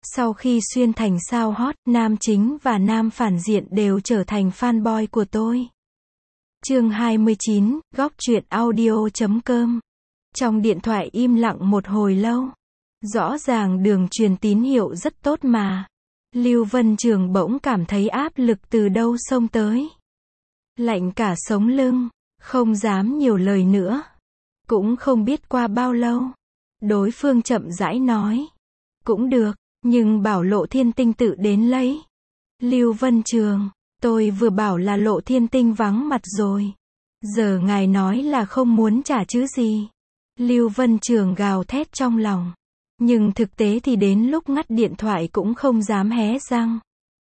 Sau khi xuyên thành sao hot, nam chính và nam phản diện đều trở thành fanboy của tôi. Chương 29, góc truyện audio.com. Trong điện thoại im lặng một hồi lâu. Rõ ràng đường truyền tín hiệu rất tốt mà. Lưu Vân Trường bỗng cảm thấy áp lực từ đâu xông tới. Lạnh cả sống lưng, không dám nhiều lời nữa. Cũng không biết qua bao lâu. Đối phương chậm rãi nói. Cũng được, nhưng bảo Lộ Thiên Tinh tự đến lấy. Lưu Vân Trường, tôi vừa bảo là Lộ Thiên Tinh vắng mặt rồi. Giờ ngài nói là không muốn trả chứ gì. Lưu Vân Trường gào thét trong lòng. Nhưng thực tế thì đến lúc ngắt điện thoại cũng không dám hé răng.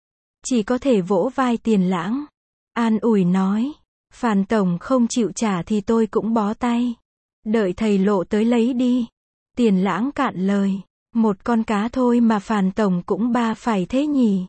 Chỉ có thể vỗ vai Tiền Lãng. An ủi nói. Phàn tổng không chịu trả thì tôi cũng bó tay. Đợi thầy Lộ tới lấy đi. Tiền Lãng cạn lời. Một con cá thôi mà Phàn tổng cũng ba phải thế nhỉ.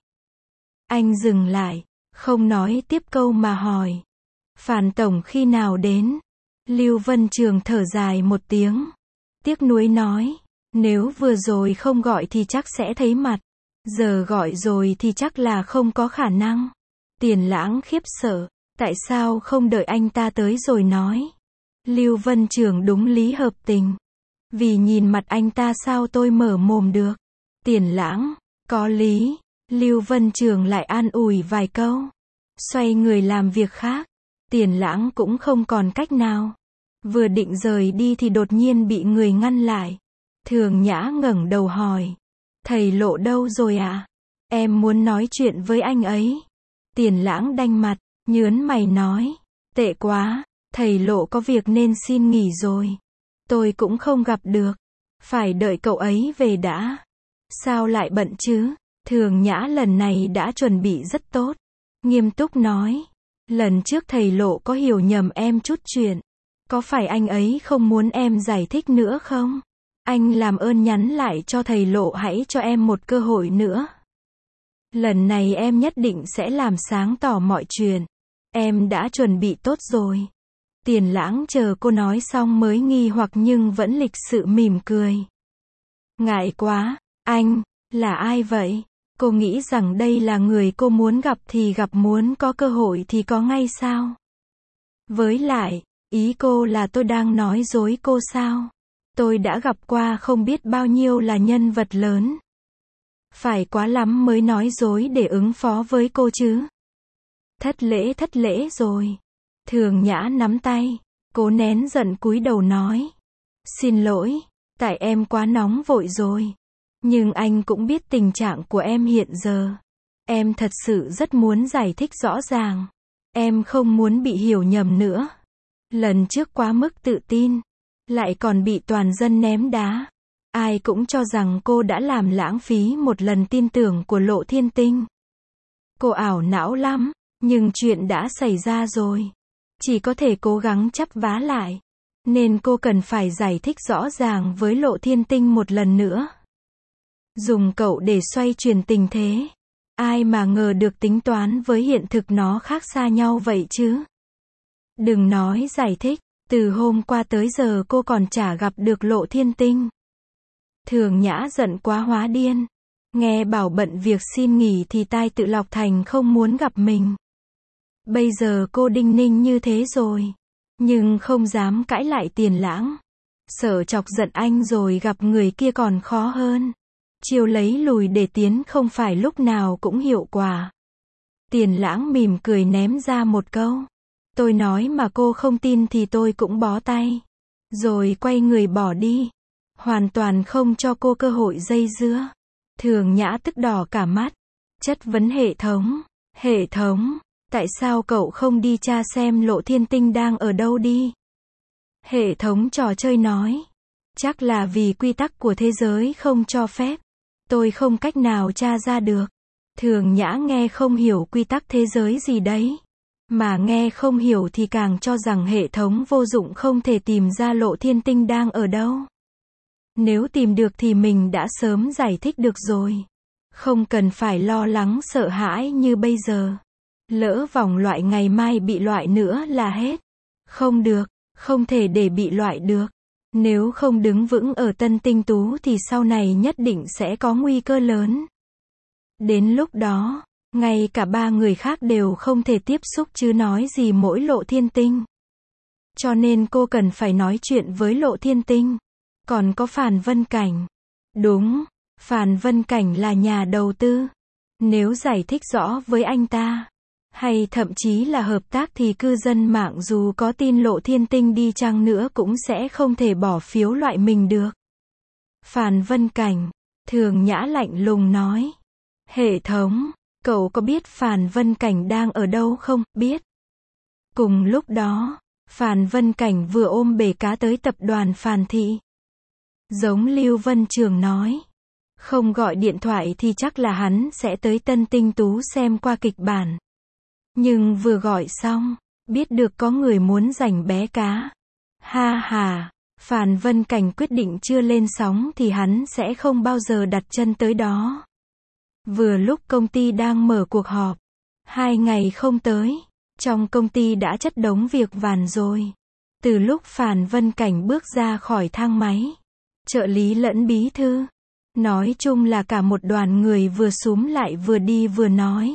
Anh dừng lại. Không nói tiếp câu mà hỏi. Phàn tổng khi nào đến? Lưu Vân Trường thở dài một tiếng. Tiếc nuối nói. Nếu vừa rồi không gọi thì chắc sẽ thấy mặt. Giờ gọi rồi thì chắc là không có khả năng. Tiền Lãng khiếp sợ. Tại sao không đợi anh ta tới rồi nói? Lưu Vân Trường đúng lý hợp tình. Vì nhìn mặt anh ta sao tôi mở mồm được? Tiền Lãng, có lý. Lưu Vân Trường lại an ủi vài câu. Xoay người làm việc khác. Tiền Lãng cũng không còn cách nào. Vừa định rời đi thì đột nhiên bị người ngăn lại. Thường Nhã ngẩng đầu hỏi. Thầy Lộ đâu rồi ạ? Em muốn nói chuyện với anh ấy. Tiền Lãng đanh mặt, nhớn mày nói. Tệ quá, thầy Lộ có việc nên xin nghỉ rồi. Tôi cũng không gặp được. Phải đợi cậu ấy về đã. Sao lại bận chứ? Thường Nhã lần này đã chuẩn bị rất tốt. Nghiêm túc nói. Lần trước thầy Lộ có hiểu nhầm em chút chuyện. Có phải anh ấy không muốn em giải thích nữa không? Anh làm ơn nhắn lại cho thầy Lộ hãy cho em một cơ hội nữa. Lần này em nhất định sẽ làm sáng tỏ mọi chuyện. Em đã chuẩn bị tốt rồi. Tiền Lãng chờ cô nói xong mới nghi hoặc nhưng vẫn lịch sự mỉm cười. Ngại quá, anh, là ai vậy? Cô nghĩ rằng đây là người cô muốn gặp thì gặp, muốn có cơ hội thì có ngay sao? Với lại, ý cô là tôi đang nói dối cô sao? Tôi đã gặp qua không biết bao nhiêu là nhân vật lớn. Phải quá lắm mới nói dối để ứng phó với cô chứ. Thất lễ rồi. Thường Nhã nắm tay, cố nén giận cúi đầu nói. Xin lỗi, tại em quá nóng vội rồi. Nhưng anh cũng biết tình trạng của em hiện giờ. Em thật sự rất muốn giải thích rõ ràng. Em không muốn bị hiểu nhầm nữa. Lần trước quá mức tự tin. Lại còn bị toàn dân ném đá. Ai cũng cho rằng cô đã làm lãng phí một lần tin tưởng của Lộ Thiên Tinh. Cô ảo não lắm, nhưng chuyện đã xảy ra rồi. Chỉ có thể cố gắng chắp vá lại. Nên cô cần phải giải thích rõ ràng với Lộ Thiên Tinh một lần nữa. Dùng cậu để xoay chuyển tình thế. Ai mà ngờ được tính toán với hiện thực nó khác xa nhau vậy chứ. Đừng nói giải thích. Từ hôm qua tới giờ cô còn chả gặp được Lộ Thiên Tinh. Thường Nhã giận quá hóa điên. Nghe bảo bận việc xin nghỉ thì tai tự lọc thành không muốn gặp mình. Bây giờ cô đinh ninh như thế rồi. Nhưng không dám cãi lại Tiền Lãng. Sợ chọc giận anh rồi gặp người kia còn khó hơn. Chiêu lấy lùi để tiến không phải lúc nào cũng hiệu quả. Tiền Lãng mỉm cười ném ra một câu. Tôi nói mà cô không tin thì tôi cũng bó tay. Rồi quay người bỏ đi. Hoàn toàn không cho cô cơ hội dây dưa. Thường Nhã tức đỏ cả mắt. Chất vấn hệ thống. Hệ thống, tại sao cậu không đi tra xem Lộ Thiên Tinh đang ở đâu đi? Hệ thống trò chơi nói. Chắc là vì quy tắc của thế giới không cho phép. Tôi không cách nào tra ra được. Thường Nhã nghe không hiểu quy tắc thế giới gì đấy. Mà nghe không hiểu thì càng cho rằng hệ thống vô dụng không thể tìm ra Lộ Thiên Tinh đang ở đâu. Nếu tìm được thì mình đã sớm giải thích được rồi. Không cần phải lo lắng sợ hãi như bây giờ. Lỡ vòng loại ngày mai bị loại nữa là hết. Không được, không thể để bị loại được. Nếu không đứng vững ở Tân Tinh Tú thì sau này nhất định sẽ có nguy cơ lớn. Đến lúc đó, ngay cả ba người khác đều không thể tiếp xúc chứ nói gì mỗi Lộ Thiên Tinh. Cho nên cô cần phải nói chuyện với Lộ Thiên Tinh. Còn có Phàn Vân Cảnh. Đúng, Phàn Vân Cảnh là nhà đầu tư. Nếu giải thích rõ với anh ta, hay thậm chí là hợp tác thì cư dân mạng dù có tin Lộ Thiên Tinh đi chăng nữa cũng sẽ không thể bỏ phiếu loại mình được. Phàn Vân Cảnh, Thường Nhã lạnh lùng nói. Hệ thống, cậu có biết Phàn Vân Cảnh đang ở đâu không? Biết. Cùng lúc đó, Phàn Vân Cảnh vừa ôm bể cá tới tập đoàn Phàn Thị. Giống Lưu Vân Trường nói. Không gọi điện thoại thì chắc là hắn sẽ tới Tân Tinh Tú xem qua kịch bản. Nhưng vừa gọi xong, biết được có người muốn giành bé cá. Ha ha, Phàn Vân Cảnh quyết định chưa lên sóng thì hắn sẽ không bao giờ đặt chân tới đó. Vừa lúc công ty đang mở cuộc họp, 2 ngày không tới, trong công ty đã chất đống việc vàn rồi. Từ lúc Phàn Vân Cảnh bước ra khỏi thang máy, trợ lý lẫn bí thư, nói chung là cả một đoàn người vừa xúm lại vừa đi vừa nói.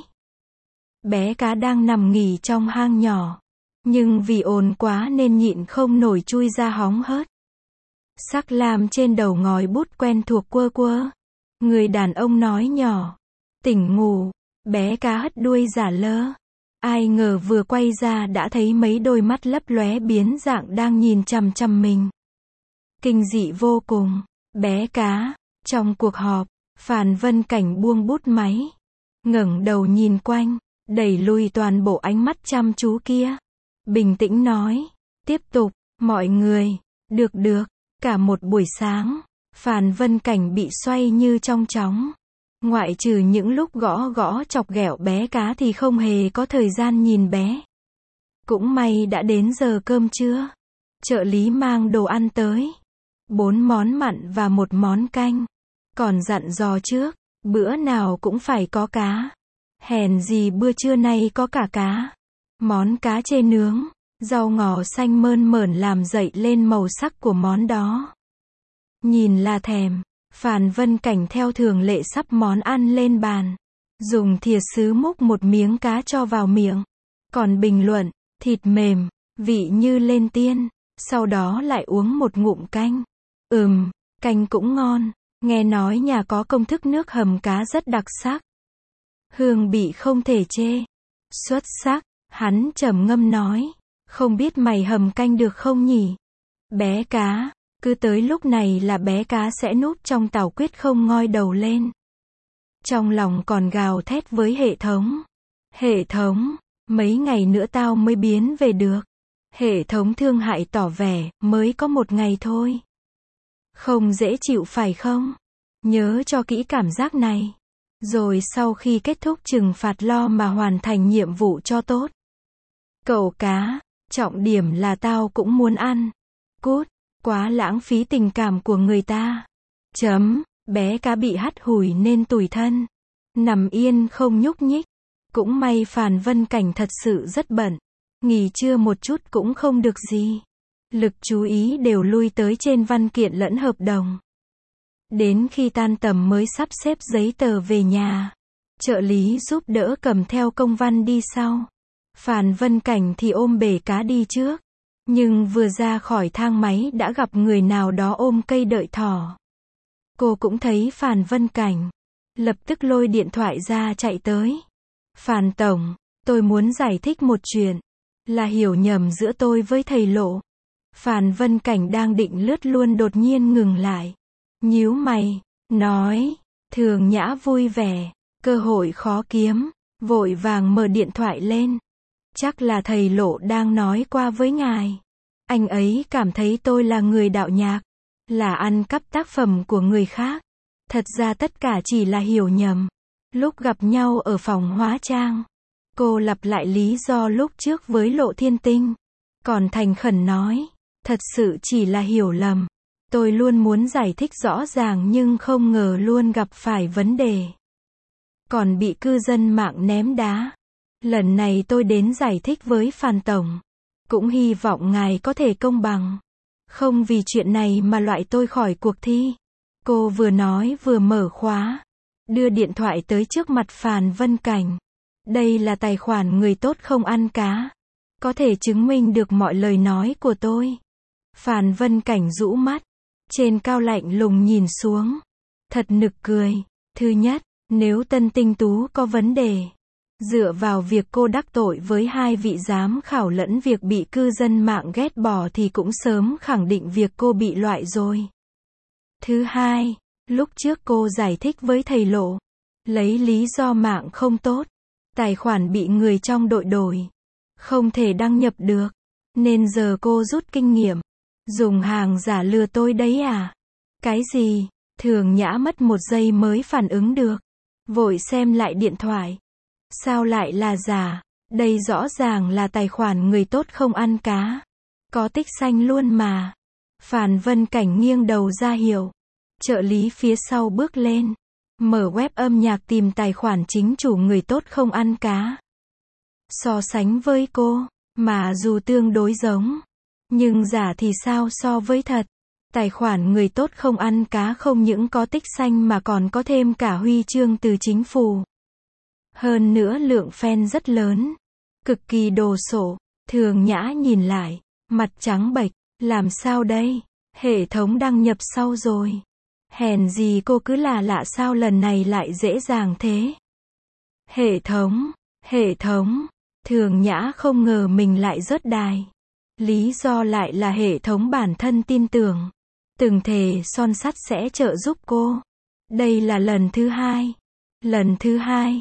Bé cá đang nằm nghỉ trong hang nhỏ, nhưng vì ồn quá nên nhịn không nổi chui ra hóng hớt. Sắc lam trên đầu ngòi bút quen thuộc quơ quơ. Người đàn ông nói nhỏ. Tỉnh ngủ, bé cá hất đuôi giả lơ. Ai ngờ vừa quay ra đã thấy mấy đôi mắt lấp lóe biến dạng đang nhìn chằm chằm mình. Kinh dị vô cùng, bé cá. Trong cuộc họp, Phàn Vân Cảnh buông bút máy, ngẩng đầu nhìn quanh, đẩy lùi toàn bộ ánh mắt chăm chú kia. Bình tĩnh nói, tiếp tục, mọi người, được, cả một buổi sáng, Phàn Vân Cảnh bị xoay như trong chóng. Ngoại trừ những lúc gõ chọc ghẹo bé cá thì không hề có thời gian nhìn bé. Cũng may đã đến giờ cơm trưa. Trợ lý mang đồ ăn tới. 4 món mặn và 1 món canh. Còn dặn dò trước, bữa nào cũng phải có cá. Hèn gì bữa trưa nay có cả cá. Món cá chê nướng, rau ngò xanh mơn mởn làm dậy lên màu sắc của món đó. Nhìn là thèm, Phàn Vân Cảnh theo thường lệ sắp món ăn lên bàn. Dùng thìa sứ múc một miếng cá cho vào miệng. Còn bình luận, thịt mềm, vị như lên tiên. Sau đó lại uống một ngụm canh. Canh cũng ngon. Nghe nói nhà có công thức nước hầm cá rất đặc sắc. Hương vị không thể chê. Xuất sắc, hắn trầm ngâm nói. Không biết mày hầm canh được không nhỉ? Bé cá, cứ tới lúc này là bé cá sẽ núp trong tảo quyết không ngoi đầu lên. Trong lòng còn gào thét với hệ thống. Hệ thống, mấy ngày nữa tao mới biến về được. Hệ thống thương hại tỏ vẻ, mới có 1 ngày thôi. Không dễ chịu phải không? Nhớ cho kỹ cảm giác này. Rồi sau khi kết thúc trừng phạt lo mà hoàn thành nhiệm vụ cho tốt. Cậu cá, trọng điểm là tao cũng muốn ăn. Cút, quá lãng phí tình cảm của người ta. Bé cá bị hắt hủi nên tủi thân. Nằm yên không nhúc nhích. Cũng may Phàn Vân Cảnh thật sự rất bận. Nghỉ trưa một chút cũng không được gì. Lực chú ý đều lui tới trên văn kiện lẫn hợp đồng. Đến khi tan tầm mới sắp xếp giấy tờ về nhà. Trợ lý giúp đỡ cầm theo công văn đi sau. Phàn Vân Cảnh thì ôm bể cá đi trước. Nhưng vừa ra khỏi thang máy đã gặp người nào đó ôm cây đợi thỏ. Cô cũng thấy Phàn Vân Cảnh. Lập tức lôi điện thoại ra chạy tới. Phàn Tổng, tôi muốn giải thích một chuyện. Là hiểu nhầm giữa tôi với thầy Lộ. Phàn Vân Cảnh đang định lướt luôn đột nhiên ngừng lại. Nhíu mày, nói, Thường Nhã vui vẻ, cơ hội khó kiếm, vội vàng mở điện thoại lên. Chắc là thầy Lộ đang nói qua với ngài. Anh ấy cảm thấy tôi là người đạo nhạc, là ăn cắp tác phẩm của người khác. Thật ra tất cả chỉ là hiểu nhầm. Lúc gặp nhau ở phòng hóa trang, cô lặp lại lý do lúc trước với Lộ Thiên Tinh. Còn thành khẩn nói, thật sự chỉ là hiểu lầm. Tôi luôn muốn giải thích rõ ràng nhưng không ngờ luôn gặp phải vấn đề. Còn bị cư dân mạng ném đá. Lần này tôi đến giải thích với Phàn Tổng. Cũng hy vọng ngài có thể công bằng. Không vì chuyện này mà loại tôi khỏi cuộc thi. Cô vừa nói vừa mở khóa. Đưa điện thoại tới trước mặt Phàn Vân Cảnh. Đây là tài khoản người tốt không ăn cá. Có thể chứng minh được mọi lời nói của tôi. Phàn Vân Cảnh rũ mắt. Trên cao lạnh lùng nhìn xuống. Thật nực cười. Thứ nhất, nếu Tân Tinh Tú có vấn đề. Dựa vào việc cô đắc tội với 2 vị giám khảo lẫn việc bị cư dân mạng ghét bỏ thì cũng sớm khẳng định việc cô bị loại rồi. Thứ hai, lúc trước cô giải thích với thầy Lộ. Lấy lý do mạng không tốt. Tài khoản bị người trong đội đổi. Không thể đăng nhập được. Nên giờ cô rút kinh nghiệm. Dùng hàng giả lừa tôi đấy à? Cái gì? Thường Nhã mất 1 giây mới phản ứng được. Vội xem lại điện thoại. Sao lại là giả? Đây rõ ràng là tài khoản người tốt không ăn cá. Có tích xanh luôn mà. Phàn Vân Cảnh nghiêng đầu ra hiệu. Trợ lý phía sau bước lên. Mở web âm nhạc tìm tài khoản chính chủ người tốt không ăn cá. So sánh với cô, mà dù tương đối giống. Nhưng giả thì sao so với thật? Tài khoản người tốt không ăn cá không những có tích xanh mà còn có thêm cả huy chương từ chính phủ. Hơn nữa lượng fan rất lớn. Cực kỳ đồ sộ. Thường Nhã nhìn lại. Mặt trắng bệch. Làm sao đây? Hệ thống đăng nhập sau rồi. Hèn gì cô cứ là lạ sao lần này lại dễ dàng thế. Hệ thống. Thường Nhã không ngờ mình lại rớt đài. Lý do lại là hệ thống bản thân tin tưởng. Từng thề son sắt sẽ trợ giúp cô. Đây là lần thứ 2. Lần thứ 2.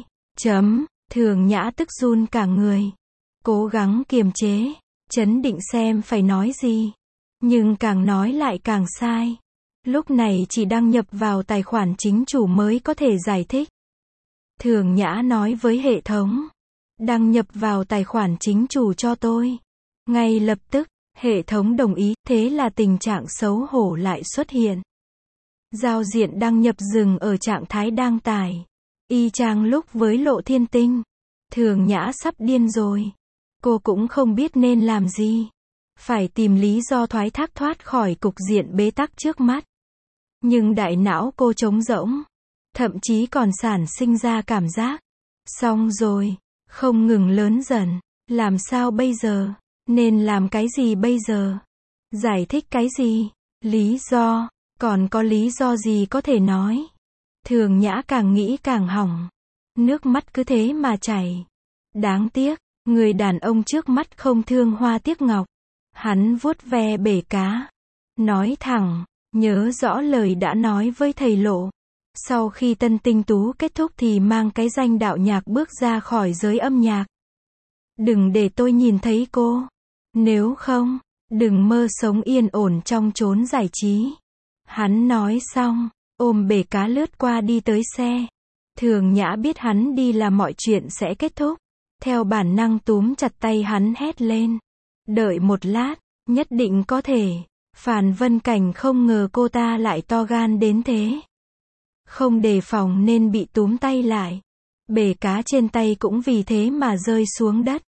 Thường Nhã tức run cả người. Cố gắng kiềm chế. Trấn định xem phải nói gì. Nhưng càng nói lại càng sai. Lúc này chỉ đăng nhập vào tài khoản chính chủ mới có thể giải thích. Thường Nhã nói với hệ thống. Đăng nhập vào tài khoản chính chủ cho tôi. Ngay lập tức, hệ thống đồng ý, thế là tình trạng xấu hổ lại xuất hiện. Giao diện đăng nhập dừng ở trạng thái đang tải. Y chang lúc với Lộ Thiên Tinh. Thường Nhã sắp điên rồi. Cô cũng không biết nên làm gì. Phải tìm lý do thoái thác thoát khỏi cục diện bế tắc trước mắt. Nhưng đại não cô trống rỗng. Thậm chí còn sản sinh ra cảm giác. Xong rồi. Không ngừng lớn dần. Làm sao bây giờ? Nên làm cái gì bây giờ? Giải thích cái gì? Lý do? Còn có lý do gì có thể nói? Thường Nhã càng nghĩ càng hỏng. Nước mắt cứ thế mà chảy. Đáng tiếc, người đàn ông trước mắt không thương hoa tiếc ngọc. Hắn vuốt ve bể cá. Nói thẳng, nhớ rõ lời đã nói với thầy Lộ. Sau khi Tân Tinh Tú kết thúc thì mang cái danh đạo nhạc bước ra khỏi giới âm nhạc. Đừng để tôi nhìn thấy cô. Nếu không, đừng mơ sống yên ổn trong chốn giải trí. Hắn nói xong, ôm bể cá lướt qua đi tới xe. Thường Nhã biết hắn đi là mọi chuyện sẽ kết thúc. Theo bản năng túm chặt tay hắn hét lên. Đợi một lát, nhất định có thể. Phàn Vân Cảnh không ngờ cô ta lại to gan đến thế. Không đề phòng nên bị túm tay lại. Bể cá trên tay cũng vì thế mà rơi xuống đất.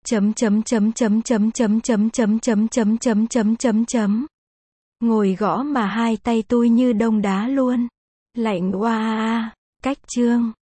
Ngồi gõ mà hai tay tôi như đông đá luôn. Lạnh oa. Cách chương